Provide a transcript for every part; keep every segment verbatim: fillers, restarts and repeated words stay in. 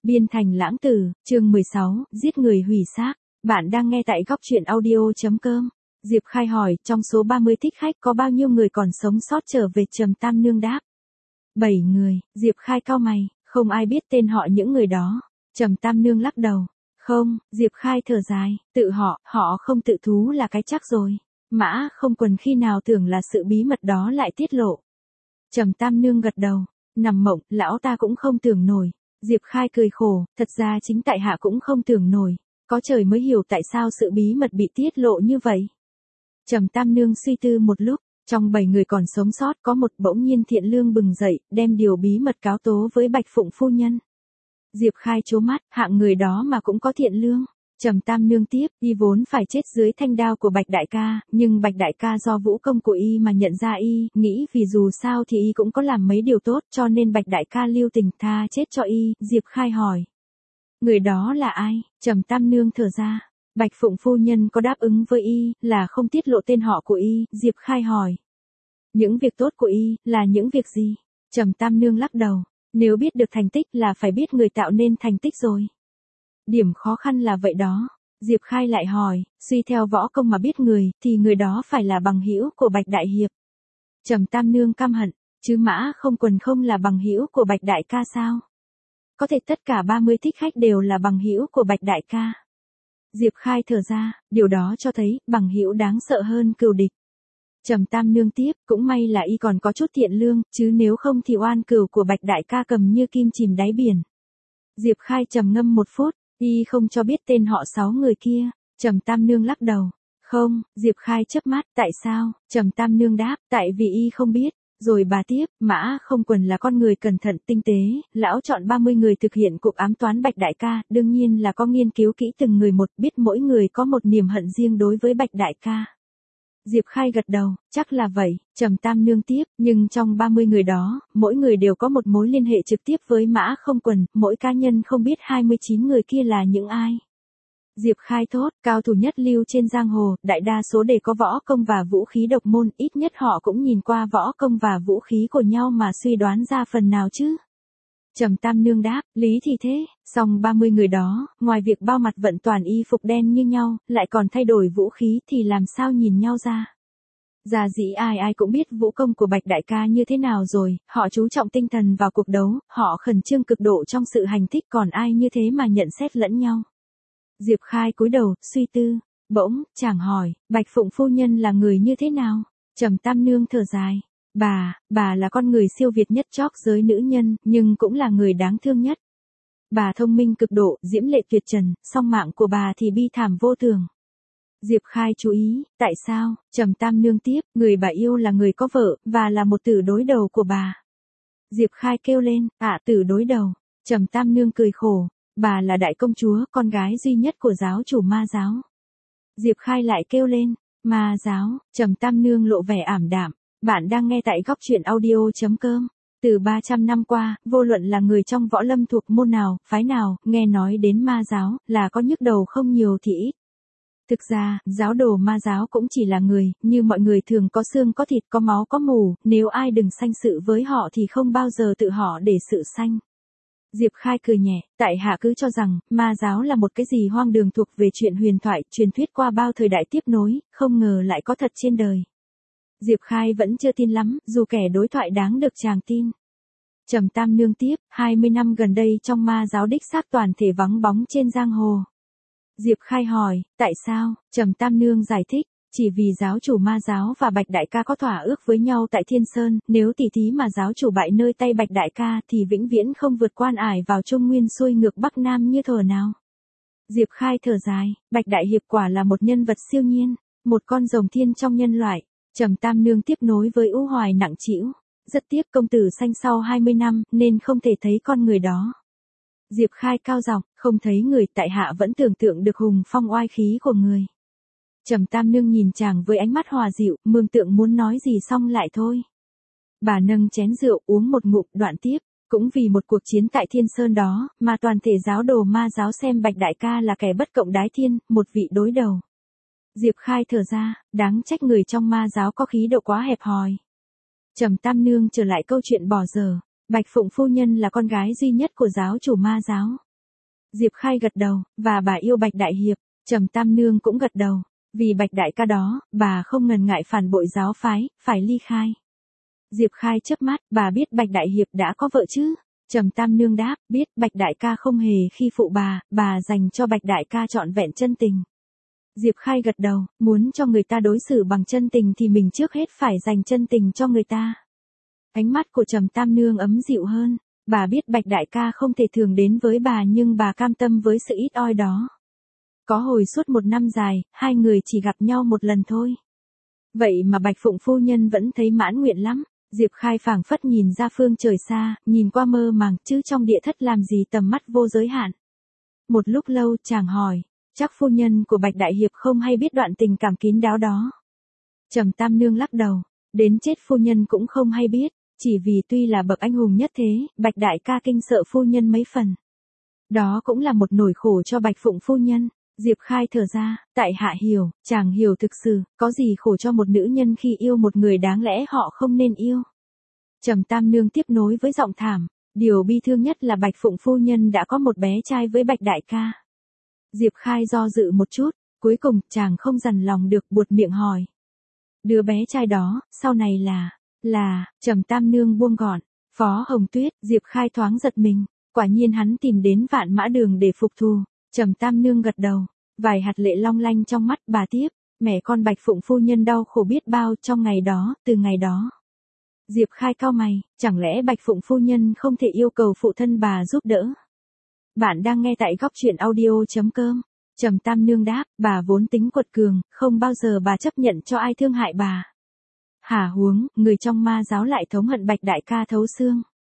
Biên thành lãng tử, chương mười sáu, giết người hủy xác. Bạn đang nghe tại góc truyện audio.com. Diệp Khai hỏi, trong số ba mươi thích khách có bao nhiêu người còn sống sót trở về? Trầm Tam Nương đáp. bảy người. Diệp Khai cau mày, không ai biết tên họ những người đó. Trầm Tam Nương lắc đầu. Không, Diệp Khai thở dài, tự họ, họ không tự thú là cái chắc rồi. Mã Không Quần khi nào tưởng là sự bí mật đó lại tiết lộ. Trầm Tam Nương gật đầu, nằm mộng, lão ta cũng không tưởng nổi. Diệp Khai cười khổ, thật ra chính tại hạ cũng không tưởng nổi, có trời mới hiểu tại sao sự bí mật bị tiết lộ như vậy. Trầm Tam Nương suy tư một lúc, trong bảy người còn sống sót có một bỗng nhiên thiện lương bừng dậy, đem điều bí mật cáo tố với Bạch Phụng phu nhân. Diệp Khai trố mắt, hạng người đó mà cũng có thiện lương. Trầm Tam Nương tiếp, y vốn phải chết dưới thanh đao của Bạch Đại ca, nhưng Bạch Đại ca do vũ công của y mà nhận ra y, nghĩ vì dù sao thì y cũng có làm mấy điều tốt, cho nên Bạch Đại ca lưu tình tha chết cho y. Diệp Khai hỏi, người đó là ai? Trầm Tam Nương thở ra, Bạch Phụng phu nhân có đáp ứng với y, là không tiết lộ tên họ của y. Diệp Khai hỏi, những việc tốt của y, là những việc gì? Trầm Tam Nương lắc đầu, nếu biết được thành tích là phải biết người tạo nên thành tích rồi. Điểm khó khăn là vậy đó. Diệp Khai lại hỏi, suy theo võ công mà biết người, thì người đó phải là bằng hữu của Bạch Đại hiệp. Trầm Tam Nương căm hận, chứ Mã Không Quần không là bằng hữu của Bạch Đại ca sao? Có thể tất cả ba mươi thích khách đều là bằng hữu của Bạch Đại ca. Diệp Khai thở ra, điều đó cho thấy bằng hữu đáng sợ hơn cừu địch. Trầm Tam Nương tiếp, cũng may là y còn có chút thiện lương, chứ nếu không thì oan cừu của Bạch Đại ca cầm như kim chìm đáy biển. Diệp Khai trầm ngâm một phút, y không cho biết tên họ sáu người kia. Trầm Tam Nương lắc đầu. Không. Diệp Khai chớp mắt, tại sao? Trầm Tam Nương đáp, tại vì y không biết. Rồi bà tiếp, Mã Không Quần là con người cẩn thận tinh tế, lão chọn ba mươi người thực hiện cuộc ám toán Bạch Đại ca, đương nhiên là có nghiên cứu kỹ từng người một, biết mỗi người có một niềm hận riêng đối với Bạch Đại ca. Diệp Khai gật đầu, chắc là vậy. Trầm Tam Nương tiếp, nhưng trong ba mươi người đó, mỗi người đều có một mối liên hệ trực tiếp với Mã Không Quần, mỗi cá nhân không biết hai mươi chín người kia là những ai. Diệp Khai thốt, cao thủ nhất lưu trên giang hồ, đại đa số đều có võ công và vũ khí độc môn, ít nhất họ cũng nhìn qua võ công và vũ khí của nhau mà suy đoán ra phần nào chứ. Trầm Tam Nương đáp, lý thì thế, song ba mươi người đó, ngoài việc bao mặt vận toàn y phục đen như nhau, lại còn thay đổi vũ khí thì làm sao nhìn nhau ra. Giả dĩ ai ai cũng biết vũ công của Bạch Đại ca như thế nào rồi, họ chú trọng tinh thần vào cuộc đấu, họ khẩn trương cực độ trong sự hành thích, còn ai như thế mà nhận xét lẫn nhau. Diệp Khai cúi đầu, suy tư, bỗng, chàng hỏi, Bạch Phụng phu nhân là người như thế nào? Trầm Tam Nương thở dài. Bà, bà là con người siêu việt nhất chóp giới nữ nhân, nhưng cũng là người đáng thương nhất. Bà thông minh cực độ, diễm lệ tuyệt trần, song mạng của bà thì bi thảm vô thường. Diệp Khai chú ý, tại sao? Trầm Tam Nương tiếp, người bà yêu là người có vợ, và là một tử đối đầu của bà. Diệp Khai kêu lên, ạ tử đối đầu. Trầm Tam Nương cười khổ, bà là đại công chúa, con gái duy nhất của giáo chủ Ma giáo. Diệp Khai lại kêu lên, Ma giáo. Trầm Tam Nương lộ vẻ ảm đạm. Bạn đang nghe tại góc truyện audio.com. Từ ba trăm năm qua, vô luận là người trong võ lâm thuộc môn nào, phái nào, nghe nói đến Ma giáo, là có nhức đầu không nhiều thì ít. Thực ra, giáo đồ Ma giáo cũng chỉ là người, như mọi người thường có xương có thịt có máu có mủ, nếu ai đừng sanh sự với họ thì không bao giờ tự họ để sự sanh. Diệp Khai cười nhẹ, tại hạ cứ cho rằng, Ma giáo là một cái gì hoang đường thuộc về chuyện huyền thoại, truyền thuyết qua bao thời đại tiếp nối, không ngờ lại có thật trên đời. Diệp Khai vẫn chưa tin lắm, dù kẻ đối thoại đáng được chàng tin. Trầm Tam Nương tiếp, hai mươi năm gần đây trong Ma giáo đích xác toàn thể vắng bóng trên giang hồ. Diệp Khai hỏi, tại sao? Trầm Tam Nương giải thích, chỉ vì giáo chủ Ma giáo và Bạch Đại ca có thỏa ước với nhau tại Thiên Sơn, nếu tỉ thí mà giáo chủ bại nơi tay Bạch Đại ca thì vĩnh viễn không vượt quan ải vào Trung Nguyên xuôi ngược Bắc Nam như thuở nào. Diệp Khai thở dài, Bạch Đại hiệp quả là một nhân vật siêu nhiên, một con rồng thiên trong nhân loại. Trầm Tam Nương tiếp nối với u hoài nặng trĩu, rất tiếc công tử sanh sau hai mươi năm, nên không thể thấy con người đó. Diệp Khai cao giọng, không thấy người, tại hạ vẫn tưởng tượng được hùng phong oai khí của người. Trầm Tam Nương nhìn chàng với ánh mắt hòa dịu, mường tượng muốn nói gì xong lại thôi. Bà nâng chén rượu uống một ngụm, đoạn tiếp, cũng vì một cuộc chiến tại Thiên Sơn đó, mà toàn thể giáo đồ Ma giáo xem Bạch Đại ca là kẻ bất cộng đái thiên, một vị đối đầu. Diệp Khai thở ra, đáng trách người trong Ma giáo có khí độ quá hẹp hòi. Trầm Tam Nương trở lại câu chuyện bỏ dở, Bạch Phụng phu nhân là con gái duy nhất của giáo chủ Ma giáo. Diệp Khai gật đầu, và bà yêu Bạch Đại Hiệp. Trầm Tam Nương cũng gật đầu. Vì Bạch Đại ca đó, bà không ngần ngại phản bội giáo phái, phải ly khai. Diệp Khai chớp mắt, bà biết Bạch Đại Hiệp đã có vợ chứ? Trầm Tam Nương đáp, biết. Bạch Đại ca không hề khi phụ bà, bà dành cho Bạch Đại ca trọn vẹn chân tình. Diệp Khai gật đầu, muốn cho người ta đối xử bằng chân tình thì mình trước hết phải dành chân tình cho người ta. Ánh mắt của Trầm Tam Nương ấm dịu hơn. Bà biết Bạch Đại ca không thể thường đến với bà nhưng bà cam tâm với sự ít oi đó. Có hồi suốt một năm dài, hai người chỉ gặp nhau một lần thôi. Vậy mà Bạch Phụng phu nhân vẫn thấy mãn nguyện lắm. Diệp Khai phảng phất nhìn ra phương trời xa, nhìn qua mơ màng, chứ trong địa thất làm gì tầm mắt vô giới hạn. Một lúc lâu chàng hỏi, chắc phu nhân của Bạch Đại Hiệp không hay biết đoạn tình cảm kín đáo đó. Trầm Tam Nương lắc đầu, đến chết phu nhân cũng không hay biết, chỉ vì tuy là bậc anh hùng nhất thế, Bạch Đại ca kinh sợ phu nhân mấy phần. Đó cũng là một nỗi khổ cho Bạch Phụng phu nhân. Diệp Khai thở ra, tại hạ hiểu, chàng hiểu thực sự, có gì khổ cho một nữ nhân khi yêu một người đáng lẽ họ không nên yêu. Trầm Tam Nương tiếp nối với giọng thảm, điều bi thương nhất là Bạch Phụng phu nhân đã có một bé trai với Bạch Đại ca. Diệp Khai do dự một chút, cuối cùng chàng không dằn lòng được buột miệng hỏi. Đứa bé trai đó, sau này là, là, Trầm Tam Nương buông gọn, Phó Hồng Tuyết. Diệp Khai thoáng giật mình, quả nhiên hắn tìm đến Vạn Mã Đường để phục thù. Trầm Tam Nương gật đầu, vài hạt lệ long lanh trong mắt. Bà tiếp, mẹ con Bạch Phụng phu nhân đau khổ biết bao trong ngày đó, từ ngày đó. Diệp Khai cau mày, chẳng lẽ Bạch Phụng phu nhân không thể yêu cầu phụ thân bà giúp đỡ? Bạn đang nghe tại góc truyện audio chấm com. Trầm Tam Nương đáp, bà vốn tính quật cường, không bao giờ bà chấp nhận cho ai thương hại bà. Hả huống, người trong ma giáo lại thống hận Bạch Đại ca thấu xương.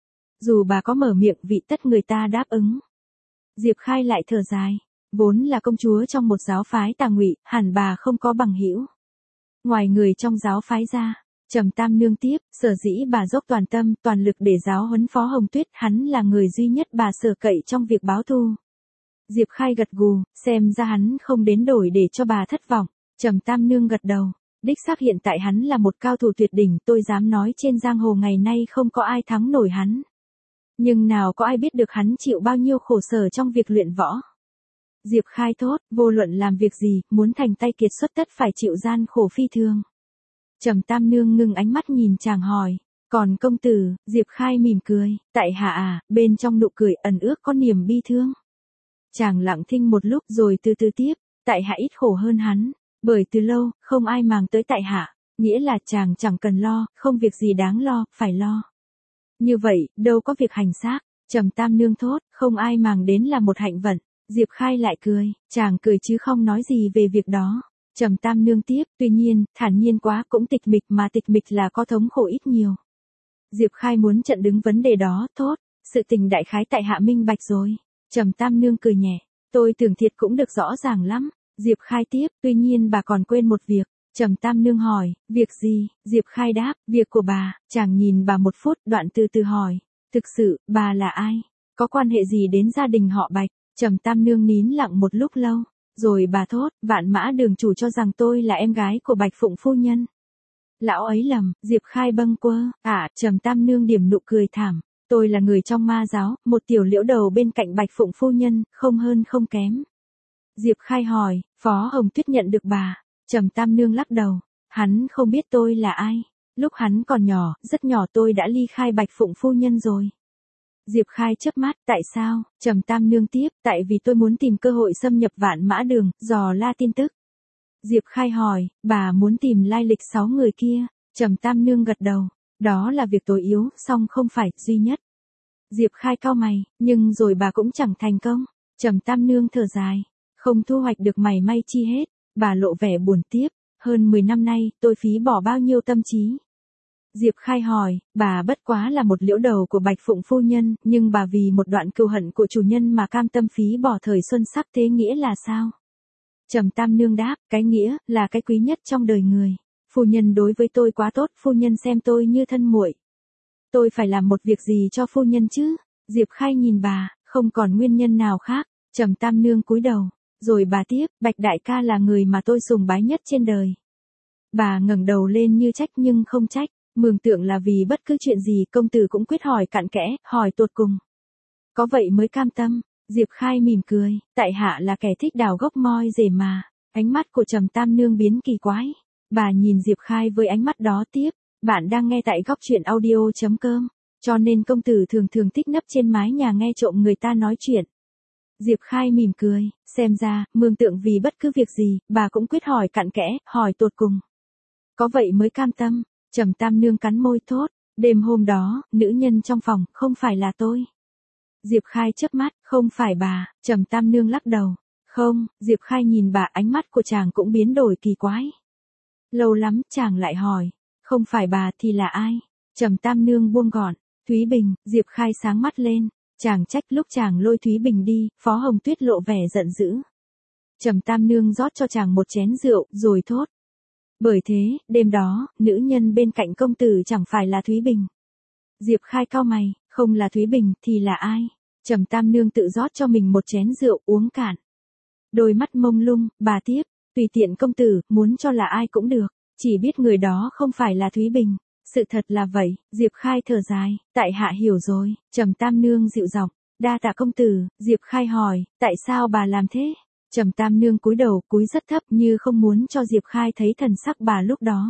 Dù bà có mở miệng vị tất người ta đáp ứng. Diệp Khai lại thở dài, vốn là công chúa trong một giáo phái tà ngụy, hẳn bà không có bằng hữu. Ngoài người trong giáo phái ra, Trầm Tam Nương tiếp, sở dĩ bà dốc toàn tâm, toàn lực để giáo huấn Phó Hồng Tuyết, hắn là người duy nhất bà sở cậy trong việc báo thù. Diệp Khai gật gù, xem ra hắn không đến đổi để cho bà thất vọng. Trầm Tam Nương gật đầu, đích xác hiện tại hắn là một cao thủ tuyệt đỉnh, tôi dám nói trên giang hồ ngày nay không có ai thắng nổi hắn. Nhưng nào có ai biết được hắn chịu bao nhiêu khổ sở trong việc luyện võ. Diệp Khai thốt, vô luận làm việc gì, muốn thành tay kiệt xuất tất phải chịu gian khổ phi thường. Trầm Tam Nương ngưng ánh mắt nhìn chàng hỏi, còn công tử? Diệp Khai mỉm cười, tại hạ à, bên trong nụ cười ẩn ước có niềm bi thương. Chàng lặng thinh một lúc rồi từ từ tiếp, tại hạ ít khổ hơn hắn, bởi từ lâu, không ai màng tới tại hạ, nghĩa là chàng chẳng cần lo, không việc gì đáng lo, phải lo. Như vậy, đâu có việc hành xác. Trầm Tam Nương thốt, không ai màng đến là một hạnh vận. Diệp Khai lại cười, chàng cười chứ không nói gì về việc đó. Trầm Tam Nương tiếp, tuy nhiên, thản nhiên quá cũng tịch mịch mà tịch mịch là có thống khổ ít nhiều. Diệp Khai muốn chặn đứng vấn đề đó, thốt, sự tình đại khái tại hạ minh bạch rồi. Trầm Tam Nương cười nhẹ, tôi tưởng thiệt cũng được rõ ràng lắm. Diệp Khai tiếp, tuy nhiên bà còn quên một việc. Trầm Tam Nương hỏi, việc gì? Diệp Khai đáp, việc của bà. Chàng nhìn bà một phút, đoạn từ từ hỏi, thực sự, bà là ai? Có quan hệ gì đến gia đình họ Bạch? Trầm Tam Nương nín lặng một lúc lâu, rồi bà thốt, Vạn Mã Đường chủ cho rằng tôi là em gái của Bạch Phụng phu nhân. Lão ấy lầm. Diệp Khai bâng quơ, à, Trầm Tam Nương điểm nụ cười thảm, tôi là người trong ma giáo, một tiểu liễu đầu bên cạnh Bạch Phụng phu nhân, không hơn không kém. Diệp Khai hỏi, Phó Hồng Tuyết nhận được bà? Trầm Tam Nương lắc đầu, hắn không biết tôi là ai. Lúc hắn còn nhỏ, rất nhỏ tôi đã ly khai Bạch Phụng phu nhân rồi. Diệp Khai chớp mắt, tại sao? Trầm Tam Nương tiếp, tại vì tôi muốn tìm cơ hội xâm nhập Vạn Mã Đường, dò la tin tức. Diệp Khai hỏi, bà muốn tìm lai lịch sáu người kia? Trầm Tam Nương gật đầu, đó là việc tối yếu, song không phải duy nhất. Diệp Khai cau mày, nhưng rồi bà cũng chẳng thành công. Trầm Tam Nương thở dài, không thu hoạch được mảy may chi hết. Bà lộ vẻ buồn tiếp, hơn mười năm nay, tôi phí bỏ bao nhiêu tâm trí. Diệp Khai hỏi, bà bất quá là một liễu đầu của Bạch Phụng phu nhân, nhưng bà vì một đoạn cừu hận của chủ nhân mà cam tâm phí bỏ thời xuân sắc thế nghĩa là sao? Trầm Tam Nương đáp, cái nghĩa, là cái quý nhất trong đời người. Phu nhân đối với tôi quá tốt, phu nhân xem tôi như thân muội. Tôi phải làm một việc gì cho phu nhân chứ? Diệp Khai nhìn bà, không còn nguyên nhân nào khác. Trầm Tam Nương cúi đầu. Rồi bà tiếp, Bạch Đại ca là người mà tôi sùng bái nhất trên đời. Bà ngẩng đầu lên như trách nhưng không trách, mường tượng là vì bất cứ chuyện gì công tử cũng quyết hỏi cặn kẽ, hỏi tột cùng. Có vậy mới cam tâm. Diệp Khai mỉm cười, tại hạ là kẻ thích đào gốc moi rễ mà. Ánh mắt của Trầm Tam Nương biến kỳ quái. Bà nhìn Diệp Khai với ánh mắt đó tiếp. Bạn đang nghe tại góc truyện audio.com. Cho nên công tử thường thường thích nấp trên mái nhà nghe trộm người ta nói chuyện. Diệp Khai mỉm cười, xem ra, mường tượng vì bất cứ việc gì, bà cũng quyết hỏi cặn kẽ, hỏi tột cùng. Có vậy mới cam tâm. Trầm Tam Nương cắn môi thốt. Đêm hôm đó, nữ nhân trong phòng, không phải là tôi. Diệp Khai chớp mắt, không phải bà. Trầm Tam Nương lắc đầu. Không, Diệp Khai nhìn bà, ánh mắt của chàng cũng biến đổi kỳ quái. Lâu lắm, chàng lại hỏi. Không phải bà thì là ai? Trầm Tam Nương buông gọn. Thúy Bình. Diệp Khai sáng mắt lên. Chàng trách lúc chàng lôi Thúy Bình đi, Phó Hồng Tuyết lộ vẻ giận dữ. Trầm Tam Nương rót cho chàng một chén rượu, rồi thốt. Bởi thế, đêm đó, nữ nhân bên cạnh công tử chẳng phải là Thúy Bình. Diệp Khai cau mày, không là Thúy Bình thì là ai? Trầm Tam Nương tự rót cho mình một chén rượu uống cạn. Đôi mắt mông lung, bà tiếp, tùy tiện công tử, muốn cho là ai cũng được, chỉ biết người đó không phải là Thúy Bình. Sự thật là vậy. Diệp Khai thở dài, tại hạ hiểu rồi. Trầm Tam Nương dịu giọng, đa tạ công tử. Diệp Khai hỏi, tại sao bà làm thế? Trầm Tam Nương cúi đầu, cúi rất thấp như không muốn cho Diệp Khai thấy thần sắc bà lúc đó.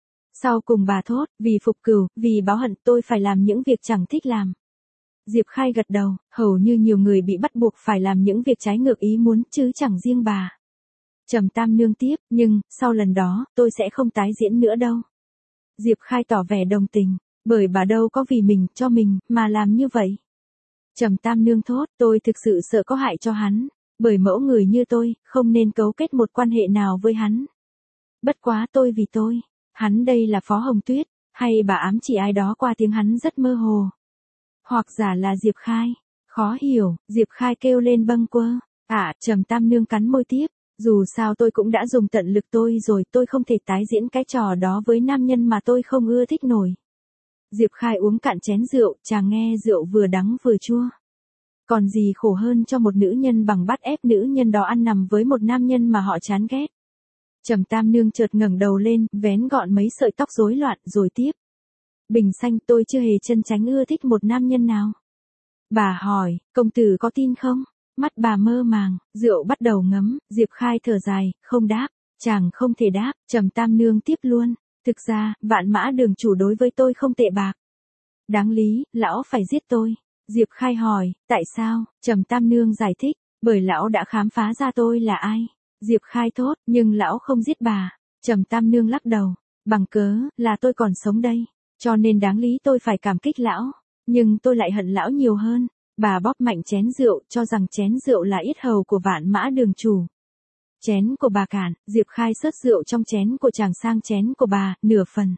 Sau cùng bà thốt, vì phục cửu, vì báo hận tôi phải làm những việc chẳng thích làm. Diệp Khai gật đầu, hầu như nhiều người bị bắt buộc phải làm những việc trái ngược ý muốn, chứ chẳng riêng bà. Trầm Tam Nương tiếp, nhưng, sau lần đó, tôi sẽ không tái diễn nữa đâu. Diệp Khai tỏ vẻ đồng tình, bởi bà đâu có vì mình, cho mình, mà làm như vậy. Trầm Tam Nương thốt, tôi thực sự sợ có hại cho hắn, bởi mẫu người như tôi, không nên cấu kết một quan hệ nào với hắn. Bất quá tôi vì tôi, hắn đây là Phó Hồng Tuyết, hay bà ám chỉ ai đó qua tiếng hắn rất mơ hồ. Hoặc giả là Diệp Khai, khó hiểu, Diệp Khai kêu lên bâng quơ, à, Trầm Tam Nương cắn môi tiếp. Dù sao tôi cũng đã dùng tận lực tôi rồi, tôi không thể tái diễn cái trò đó với nam nhân mà tôi không ưa thích nổi. Diệp Khai uống cạn chén rượu, chàng nghe rượu vừa đắng vừa chua. Còn gì khổ hơn cho một nữ nhân bằng bắt ép nữ nhân đó ăn nằm với một nam nhân mà họ chán ghét. Trầm Tam Nương chợt ngẩng đầu lên, vén gọn mấy sợi tóc rối loạn, rồi tiếp. Bình xanh, tôi chưa hề chân chánh ưa thích một nam nhân nào. Bà hỏi, công tử có tin không? Mắt bà mơ màng, rượu bắt đầu ngấm, Diệp Khai thở dài, không đáp, chàng không thể đáp. Trầm Tam Nương tiếp luôn, thực ra, Vạn Mã Đường chủ đối với tôi không tệ bạc. Đáng lý, lão phải giết tôi. Diệp Khai hỏi, tại sao? Trầm Tam Nương giải thích, bởi lão đã khám phá ra tôi là ai. Diệp Khai thốt, nhưng lão không giết bà. Trầm Tam Nương lắc đầu, bằng cớ, là tôi còn sống đây, cho nên đáng lý tôi phải cảm kích lão, nhưng tôi lại hận lão nhiều hơn. Bà bóp mạnh chén rượu, cho rằng chén rượu là yết hầu của Vạn Mã Đường chủ. Chén của bà cạn, Diệp Khai xớt rượu trong chén của chàng sang chén của bà, nửa phần.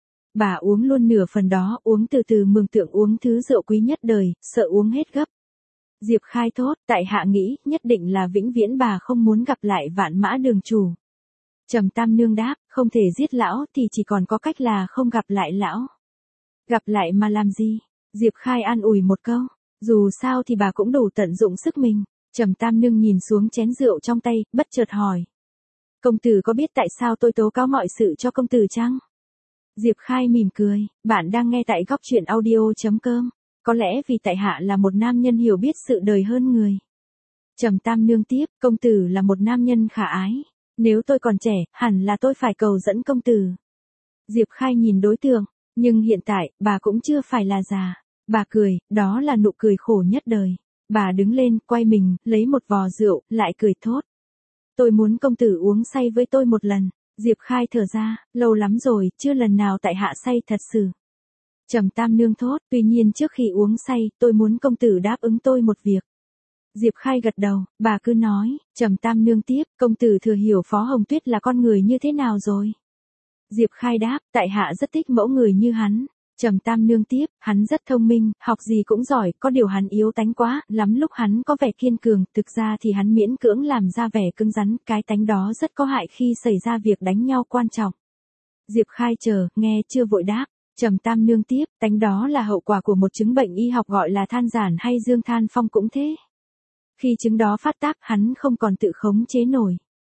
Bà uống luôn nửa phần đó, uống từ từ mường tượng uống thứ rượu quý nhất đời, sợ uống hết gấp. Diệp Khai thốt, tại hạ nghĩ, nhất định là vĩnh viễn bà không muốn gặp lại Vạn Mã Đường chủ. Trầm Tam Nương đáp, không thể giết lão thì chỉ còn có cách là không gặp lại lão. Gặp lại mà làm gì? Diệp Khai an ủi một câu. Dù sao thì bà cũng đủ tận dụng sức mình. Trầm Tam Nương nhìn xuống chén rượu trong tay, bất chợt hỏi. Công tử có biết tại sao tôi tố cáo mọi sự cho công tử chăng? Diệp Khai mỉm cười, bạn đang nghe tại góc truyện audio.com. Có lẽ vì tại hạ là một nam nhân hiểu biết sự đời hơn người. Trầm Tam Nương tiếp, công tử là một nam nhân khả ái. Nếu tôi còn trẻ, hẳn là tôi phải cầu dẫn công tử. Diệp Khai nhìn đối tượng, nhưng hiện tại, bà cũng chưa phải là già. Bà cười, đó là nụ cười khổ nhất đời. Bà đứng lên, quay mình, lấy một vò rượu, lại cười thốt. Tôi muốn công tử uống say với tôi một lần. Diệp Khai thở ra, lâu lắm rồi, chưa lần nào tại hạ say thật sự. Trầm Tam Nương thốt, tuy nhiên trước khi uống say, tôi muốn công tử đáp ứng tôi một việc. Diệp Khai gật đầu, bà cứ nói. Trầm Tam Nương tiếp, công tử thừa hiểu Phó Hồng Tuyết là con người như thế nào rồi? Diệp Khai đáp, tại hạ rất thích mẫu người như hắn. Trầm Tam Nương tiếp, hắn rất thông minh, học gì cũng giỏi, có điều hắn yếu tánh quá, lắm lúc hắn có vẻ kiên cường, thực ra thì hắn miễn cưỡng làm ra vẻ cứng rắn, cái tánh đó rất có hại khi xảy ra việc đánh nhau quan trọng. Diệp Khai chờ, nghe chưa vội đáp. Trầm Tam Nương tiếp, tánh đó là hậu quả của một chứng bệnh y học gọi là than giản hay dương than phong cũng thế. Khi chứng đó phát tác, hắn không còn tự khống chế nổi.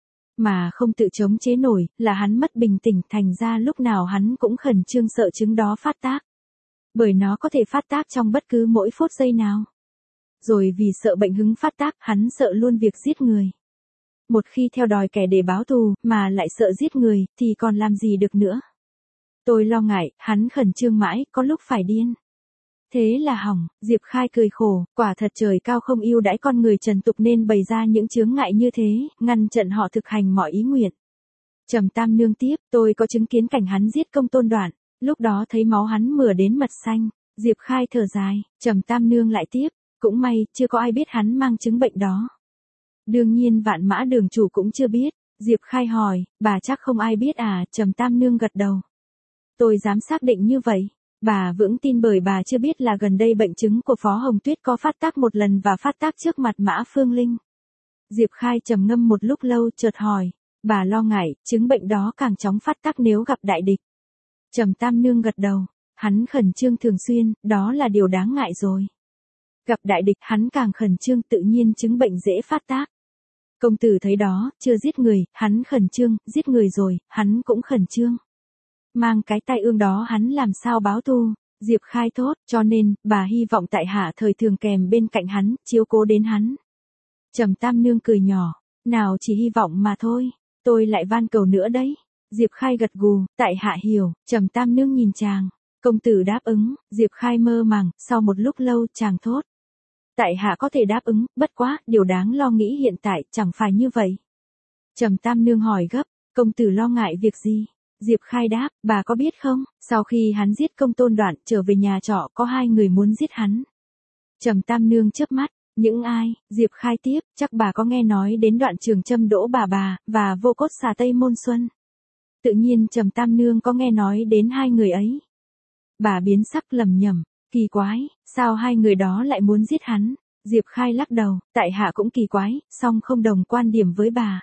Mà không tự chống chế nổi, là hắn mất bình tĩnh, thành ra lúc nào hắn cũng khẩn trương sợ chứng đó phát tác. Bởi nó có thể phát tác trong bất cứ mỗi phút giây nào. rồi vì sợ bệnh hứng phát tác, hắn sợ luôn việc giết người. Một khi theo đòi kẻ để báo thù, mà lại sợ giết người, thì còn làm gì được nữa. Tôi lo ngại, hắn khẩn trương mãi, có lúc phải điên. Thế là hỏng, Diệp Khai cười khổ, quả thật trời cao không yêu đãi con người trần tục nên bày ra những chướng ngại như thế, ngăn chặn họ thực hành mọi ý nguyện. Trầm Tam Nương tiếp, tôi có chứng kiến cảnh hắn giết Công Tôn Đoạn, lúc đó thấy máu hắn mửa đến mật xanh. Diệp Khai thở dài, Trầm Tam Nương lại tiếp, cũng may, chưa có ai biết hắn mang chứng bệnh đó. Đương nhiên Vạn Mã Đường chủ cũng chưa biết. Diệp Khai hỏi, bà chắc không ai biết à, Trầm Tam Nương gật đầu. Tôi dám xác định như vậy. Bà vững tin bởi bà chưa biết là gần đây bệnh chứng của Phó Hồng Tuyết có phát tác một lần và phát tác trước mặt Mã Phương Linh. Diệp Khai trầm ngâm một lúc lâu chợt hỏi, bà lo ngại, chứng bệnh đó càng chóng phát tác nếu gặp đại địch. Trầm Tam Nương gật đầu, hắn khẩn trương thường xuyên, đó là điều đáng ngại rồi. Gặp đại địch hắn càng khẩn trương tự nhiên chứng bệnh dễ phát tác. Công tử thấy đó, chưa giết người, hắn khẩn trương, giết người rồi, hắn cũng khẩn trương. Mang cái tai ương đó hắn làm sao báo thù? Diệp Khai thốt, cho nên, bà hy vọng tại hạ thời thường kèm bên cạnh hắn, chiếu cố đến hắn. Trầm Tam Nương cười nhỏ, nào chỉ hy vọng mà thôi, tôi lại van cầu nữa đấy. Diệp Khai gật gù, tại hạ hiểu. Trầm Tam Nương nhìn chàng, công tử đáp ứng. Diệp Khai mơ màng, sau một lúc lâu chàng thốt. Tại hạ có thể đáp ứng, bất quá, điều đáng lo nghĩ hiện tại chẳng phải như vậy. Trầm Tam Nương hỏi gấp, công tử lo ngại việc gì? Diệp Khai đáp, bà có biết không, sau khi hắn giết Công Tôn Đoạn trở về nhà trọ có hai người muốn giết hắn. Trầm Tam Nương chớp mắt, những ai? Diệp Khai tiếp, chắc bà có nghe nói đến Đoạn Trường Châm Đỗ bà bà, và Vô Cốt Xà Tây Môn Xuân. Tự nhiên Trầm Tam Nương có nghe nói đến hai người ấy. Bà biến sắc lầm nhầm, kỳ quái, sao hai người đó lại muốn giết hắn? Diệp Khai lắc đầu, tại hạ cũng kỳ quái, song không đồng quan điểm với bà.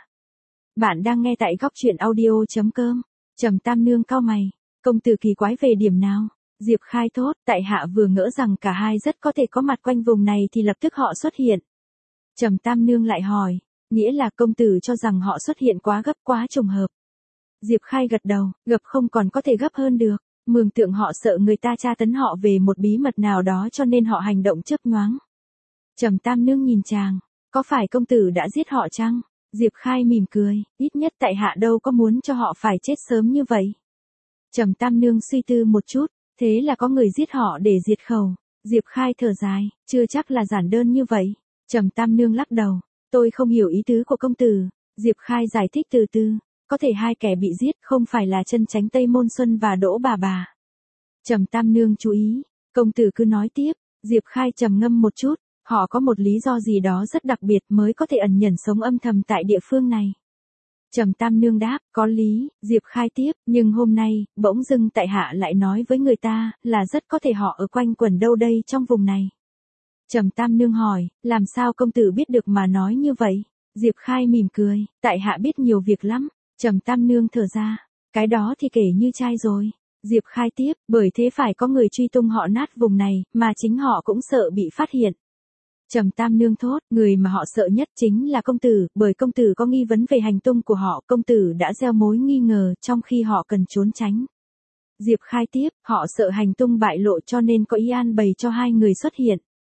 Bạn đang nghe tại góc truyện audio.com. Trầm Tam Nương cau mày, công tử kỳ quái về điểm nào? Diệp Khai thốt, tại hạ vừa ngỡ rằng cả hai rất có thể có mặt quanh vùng này thì lập tức họ xuất hiện. Trầm Tam Nương lại hỏi, nghĩa là công tử cho rằng họ xuất hiện quá gấp quá trùng hợp. Diệp Khai gật đầu, gấp không còn có thể gấp hơn được, mường tượng họ sợ người ta tra tấn họ về một bí mật nào đó cho nên họ hành động chớp nhoáng. Trầm Tam Nương nhìn chàng, có phải công tử đã giết họ chăng? Diệp Khai mỉm cười, ít nhất tại hạ đâu có muốn cho họ phải chết sớm như vậy. Trầm Tam Nương suy tư một chút, thế là có người giết họ để diệt khẩu. Diệp Khai thở dài, chưa chắc là giản đơn như vậy. Trầm Tam Nương lắc đầu, tôi không hiểu ý tứ của công tử. Diệp Khai giải thích từ từ, có thể hai kẻ bị giết không phải là Chân Chánh Tây Môn Xuân và Đỗ bà bà. Trầm Tam Nương chú ý, công tử cứ nói tiếp. Diệp Khai trầm ngâm một chút. Họ có một lý do gì đó rất đặc biệt mới có thể ẩn nhẫn sống âm thầm tại địa phương này. Trầm Tam Nương đáp, có lý. Diệp Khai tiếp, nhưng hôm nay, bỗng dưng tại hạ lại nói với người ta, là rất có thể họ ở quanh quẩn đâu đây trong vùng này. Trầm Tam Nương hỏi, làm sao công tử biết được mà nói như vậy? Diệp Khai mỉm cười, tại hạ biết nhiều việc lắm. Trầm Tam Nương thở ra, cái đó thì kể như trai rồi. Diệp Khai tiếp, bởi thế phải có người truy tung họ nát vùng này, mà chính họ cũng sợ bị phát hiện. Trầm Tam Nương thốt, người mà họ sợ nhất chính là công tử, bởi công tử có nghi vấn về hành tung của họ, công tử đã gieo mối nghi ngờ trong khi họ cần trốn tránh. Diệp Khai tiếp, họ sợ hành tung bại lộ cho nên có ý an bày cho hai người xuất hiện.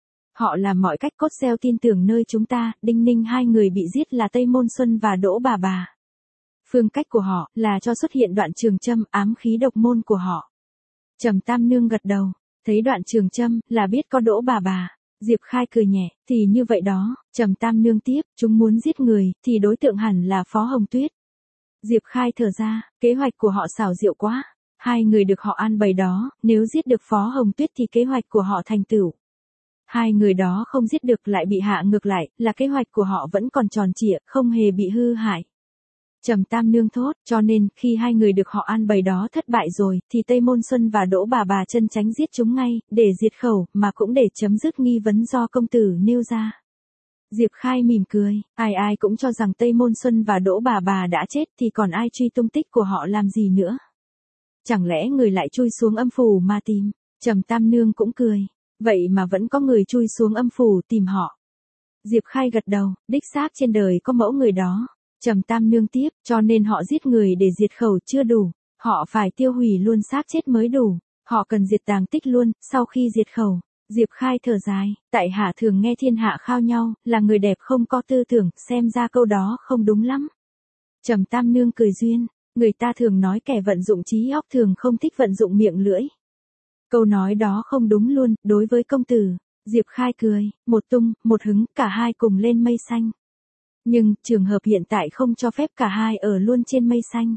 Họ làm mọi cách cốt gieo tin tưởng nơi chúng ta, đinh ninh hai người bị giết là Tây Môn Xuân và Đỗ bà bà. Phương cách của họ là cho xuất hiện Đoạn Trường Châm ám khí độc môn của họ. Trầm Tam Nương gật đầu, thấy Đoạn Trường Châm là biết có Đỗ bà bà. Diệp Khai cười nhẹ, thì như vậy đó. Trầm Tam Nương tiếp, chúng muốn giết người, thì đối tượng hẳn là Phó Hồng Tuyết. Diệp Khai thở ra, kế hoạch của họ xảo diệu quá. Hai người được họ an bày đó, nếu giết được Phó Hồng Tuyết thì kế hoạch của họ thành tựu. Hai người đó không giết được lại bị hạ ngược lại, là kế hoạch của họ vẫn còn tròn trịa, không hề bị hư hại. Trầm Tam Nương thốt, cho nên, khi hai người được họ an bày đó thất bại rồi, thì Tây Môn Xuân và Đỗ bà bà Chân Chánh giết chúng ngay, để diệt khẩu, mà cũng để chấm dứt nghi vấn do công tử nêu ra. Diệp Khai mỉm cười, ai ai cũng cho rằng Tây Môn Xuân và Đỗ bà bà đã chết thì còn ai truy tung tích của họ làm gì nữa. Chẳng lẽ người lại chui xuống âm phủ mà tìm? Trầm Tam Nương cũng cười, vậy mà vẫn có người chui xuống âm phủ tìm họ. Diệp Khai gật đầu, đích xác trên đời có mẫu người đó. Trầm Tam Nương tiếp, cho nên họ giết người để diệt khẩu chưa đủ, họ phải tiêu hủy luôn xác chết mới đủ, họ cần diệt tàng tích luôn, sau khi diệt khẩu. Diệp Khai thở dài, tại hạ thường nghe thiên hạ khao nhau, là người đẹp không có tư tưởng, xem ra câu đó không đúng lắm. Trầm Tam Nương cười duyên, người ta thường nói kẻ vận dụng trí óc thường không thích vận dụng miệng lưỡi. Câu nói đó không đúng luôn, đối với công tử. Diệp Khai cười, một tung, một hứng, cả hai cùng lên mây xanh. Nhưng, trường hợp hiện tại không cho phép cả hai ở luôn trên mây xanh.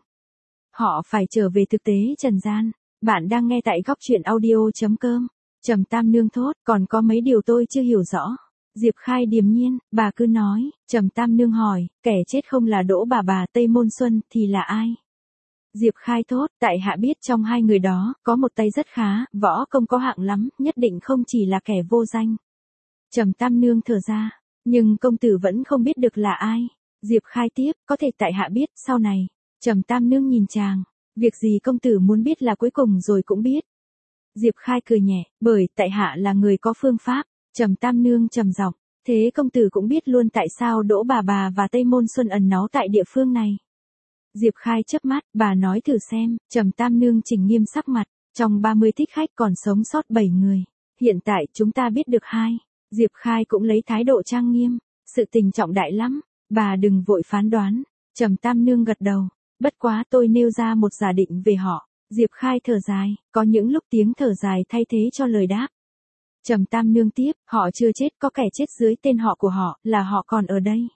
Họ phải trở về thực tế trần gian. Bạn đang nghe tại góc truyện audio.com. Trầm Tam Nương thốt, còn có mấy điều tôi chưa hiểu rõ. Diệp Khai điềm nhiên, bà cứ nói. Trầm Tam Nương hỏi, kẻ chết không là Đỗ bà bà Tây Môn Xuân thì là ai? Diệp Khai thốt, tại hạ biết trong hai người đó, có một tay rất khá, võ công có hạng lắm, nhất định không chỉ là kẻ vô danh. Trầm Tam Nương thở ra, nhưng công tử vẫn không biết được là ai. Diệp Khai tiếp, có thể tại hạ biết, sau này. Trầm Tam Nương nhìn chàng, việc gì công tử muốn biết là cuối cùng rồi cũng biết. Diệp Khai cười nhẹ, bởi tại hạ là người có phương pháp. Trầm Tam Nương trầm giọng, thế công tử cũng biết luôn tại sao Đỗ bà bà và Tây Môn Xuân ẩn náu tại địa phương này. Diệp Khai chớp mắt, bà nói thử xem. Trầm Tam Nương chỉnh nghiêm sắc mặt, trong ba mươi thích khách còn sống sót bảy người. Hiện tại chúng ta biết được hai. Diệp Khai cũng lấy thái độ trang nghiêm, sự tình trọng đại lắm, bà đừng vội phán đoán. Trầm Tam Nương gật đầu, bất quá tôi nêu ra một giả định về họ. Diệp Khai thở dài, có những lúc tiếng thở dài thay thế cho lời đáp. Trầm Tam Nương tiếp, họ chưa chết, có kẻ chết dưới tên họ của họ, là họ còn ở đây.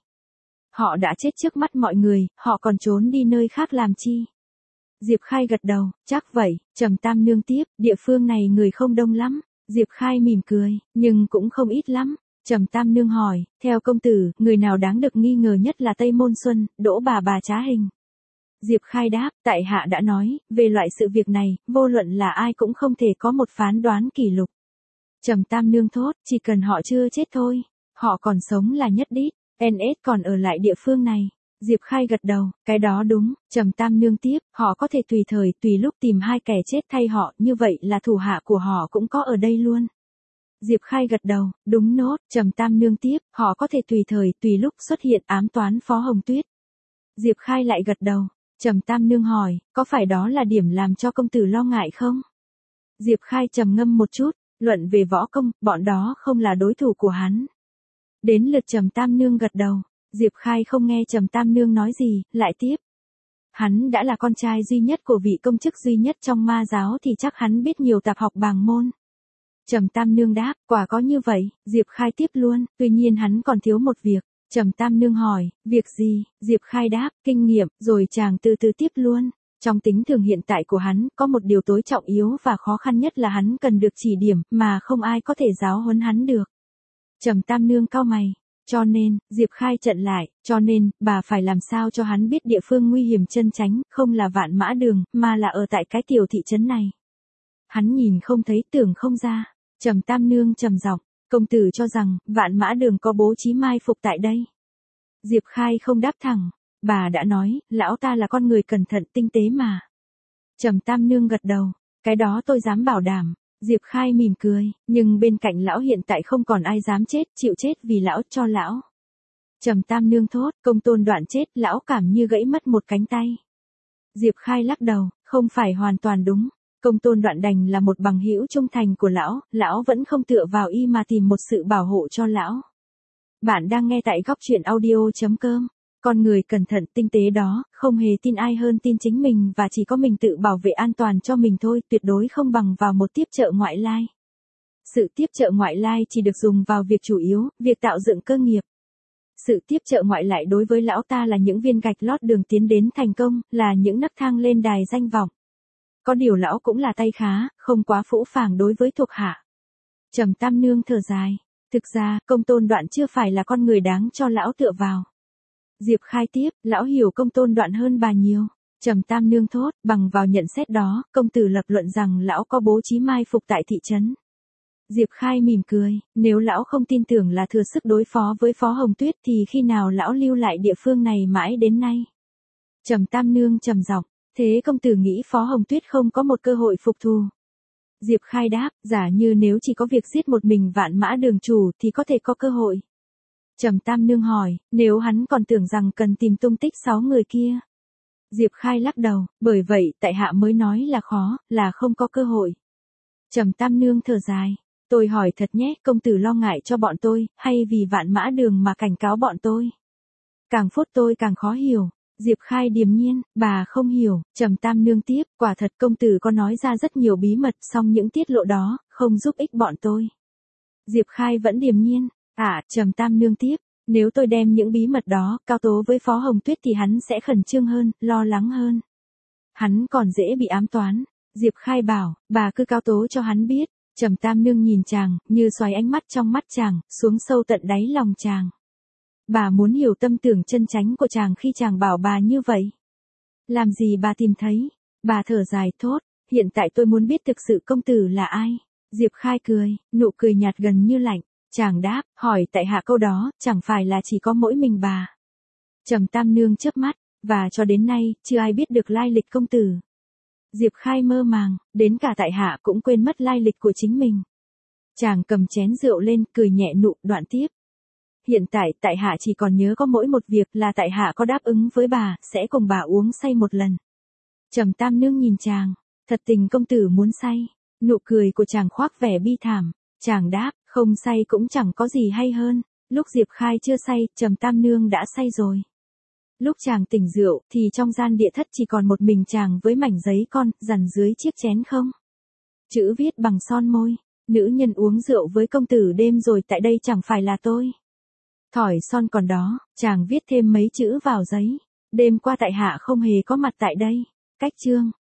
Họ đã chết trước mắt mọi người, họ còn trốn đi nơi khác làm chi? Diệp Khai gật đầu, chắc vậy. Trầm Tam Nương tiếp, địa phương này người không đông lắm. Diệp Khai mỉm cười, nhưng cũng không ít lắm. Trầm Tam Nương hỏi, theo công tử, người nào đáng được nghi ngờ nhất là Tây Môn Xuân, Đỗ bà bà Trá Hình? Diệp Khai đáp, tại hạ đã nói, về loại sự việc này, vô luận là ai cũng không thể có một phán đoán kỷ lục. Trầm Tam Nương thốt, chỉ cần họ chưa chết thôi, họ còn sống là nhất đít, en ét còn ở lại địa phương này. Diệp Khai gật đầu, cái đó đúng. Trầm Tam Nương tiếp, họ có thể tùy thời, tùy lúc tìm hai kẻ chết thay họ, như vậy là thủ hạ của họ cũng có ở đây luôn. Diệp Khai gật đầu, đúng nốt. Trầm Tam Nương tiếp, họ có thể tùy thời, tùy lúc xuất hiện ám toán Phó Hồng Tuyết. Diệp Khai lại gật đầu. Trầm Tam Nương hỏi, có phải đó là điểm làm cho công tử lo ngại không? Diệp Khai trầm ngâm một chút, luận về võ công, bọn đó không là đối thủ của hắn. Đến lượt Trầm Tam Nương gật đầu, Diệp Khai không nghe Trầm Tam Nương nói gì, lại tiếp. Hắn đã là con trai duy nhất của vị công chức duy nhất trong ma giáo thì chắc hắn biết nhiều tạp học bàng môn. Trầm Tam Nương đáp, quả có như vậy. Diệp Khai tiếp luôn, tuy nhiên hắn còn thiếu một việc. Trầm Tam Nương hỏi, việc gì? Diệp Khai đáp, kinh nghiệm, rồi chàng từ từ tiếp luôn. Trong tính thường hiện tại của hắn, có một điều tối trọng yếu và khó khăn nhất là hắn cần được chỉ điểm, mà không ai có thể giáo huấn hắn được. Trầm Tam Nương cau mày. Cho nên, Diệp Khai trận lại, cho nên, bà phải làm sao cho hắn biết địa phương nguy hiểm chân chánh, không là Vạn Mã Đường, mà là ở tại cái tiểu thị trấn này. Hắn nhìn không thấy, tưởng không ra. Trầm Tam Nương trầm giọng, công tử cho rằng, Vạn Mã Đường có bố trí mai phục tại đây. Diệp Khai không đáp thẳng, bà đã nói, lão ta là con người cẩn thận tinh tế mà. Trầm Tam Nương gật đầu, cái đó tôi dám bảo đảm. Diệp Khai mỉm cười, nhưng bên cạnh lão hiện tại không còn ai dám chết, chịu chết vì lão, cho lão. Trầm Tam Nương thốt, Công Tôn Đoạn chết, lão cảm như gãy mất một cánh tay. Diệp Khai lắc đầu, không phải hoàn toàn đúng. Công Tôn Đoạn đành là một bằng hữu trung thành của lão, lão vẫn không tựa vào y mà tìm một sự bảo hộ cho lão. Bạn đang nghe tại góc truyện audio.com. Con người cẩn thận tinh tế đó, không hề tin ai hơn tin chính mình và chỉ có mình tự bảo vệ an toàn cho mình thôi, tuyệt đối không bằng vào một tiếp trợ ngoại lai. Sự tiếp trợ ngoại lai chỉ được dùng vào việc chủ yếu, việc tạo dựng cơ nghiệp. Sự tiếp trợ ngoại lại đối với lão ta là những viên gạch lót đường tiến đến thành công, là những nấc thang lên đài danh vọng. Có điều lão cũng là tay khá, không quá phũ phàng đối với thuộc hạ. Trầm Tam Nương thở dài. Thực ra, Công Tôn Đoạn chưa phải là con người đáng cho lão tựa vào. Diệp Khai tiếp, lão hiểu Công Tôn Đoạn hơn bà nhiều. Trầm Tam Nương thốt, bằng vào nhận xét đó, công tử lập luận rằng lão có bố trí mai phục tại thị trấn. Diệp Khai mỉm cười, nếu lão không tin tưởng là thừa sức đối phó với Phó Hồng Tuyết thì khi nào lão lưu lại địa phương này mãi đến nay. Trầm Tam Nương trầm giọng, thế công tử nghĩ Phó Hồng Tuyết không có một cơ hội phục thù? Diệp Khai đáp, giả như nếu chỉ có việc giết một mình Vạn Mã Đường chủ thì có thể có cơ hội. Trầm Tam Nương hỏi, nếu hắn còn tưởng rằng cần tìm tung tích sáu người kia. Diệp Khai lắc đầu, bởi vậy tại hạ mới nói là khó, là không có cơ hội. Trầm Tam Nương thở dài, Tôi hỏi thật nhé, công tử lo ngại cho bọn tôi, hay vì vạn mã đường mà cảnh cáo bọn tôi? Càng phốt tôi càng khó hiểu. Diệp Khai điềm nhiên, bà không hiểu. Trầm Tam Nương tiếp, quả thật công tử có nói ra rất nhiều bí mật, song những tiết lộ đó, không giúp ích bọn tôi. Diệp Khai vẫn điềm nhiên, à, Trầm Tam Nương tiếp, nếu tôi đem những bí mật đó, cao tố với Phó Hồng Tuyết thì hắn sẽ khẩn trương hơn, lo lắng hơn. Hắn còn dễ bị ám toán. Diệp Khai bảo, bà cứ cao tố cho hắn biết. Trầm Tam Nương nhìn chàng, như xoáy ánh mắt trong mắt chàng, xuống sâu tận đáy lòng chàng. Bà muốn hiểu tâm tưởng chân chánh của chàng khi chàng bảo bà như vậy. Làm gì bà tìm thấy? Bà thở dài thốt, hiện tại tôi muốn biết thực sự công tử là ai? Diệp Khai cười, nụ cười nhạt gần như lạnh. Chàng đáp, hỏi tại hạ câu đó, chẳng phải là chỉ có mỗi mình bà. Trầm Tam Nương chớp mắt, và cho đến nay, chưa ai biết được lai lịch công tử. Diệp Khai mơ màng, đến cả tại hạ cũng quên mất lai lịch của chính mình. Chàng cầm chén rượu lên, cười nhẹ nụ, đoạn tiếp. Hiện tại, tại hạ chỉ còn nhớ có mỗi một việc là tại hạ có đáp ứng với bà, sẽ cùng bà uống say một lần. Trầm Tam Nương nhìn chàng, thật tình công tử muốn say. Nụ cười của chàng khoác vẻ bi thảm. Chàng đáp, không say cũng chẳng có gì hay hơn. Lúc Diệp Khai chưa say, Trầm Tam Nương đã say rồi. Lúc chàng tỉnh rượu, thì trong gian địa thất chỉ còn một mình chàng với mảnh giấy con, dằn dưới chiếc chén không. Chữ viết bằng son môi, nữ nhân uống rượu với công tử đêm rồi tại đây chẳng phải là tôi. Thỏi son còn đó, chàng viết thêm mấy chữ vào giấy. Đêm qua tại hạ không hề có mặt tại đây. Cách chương.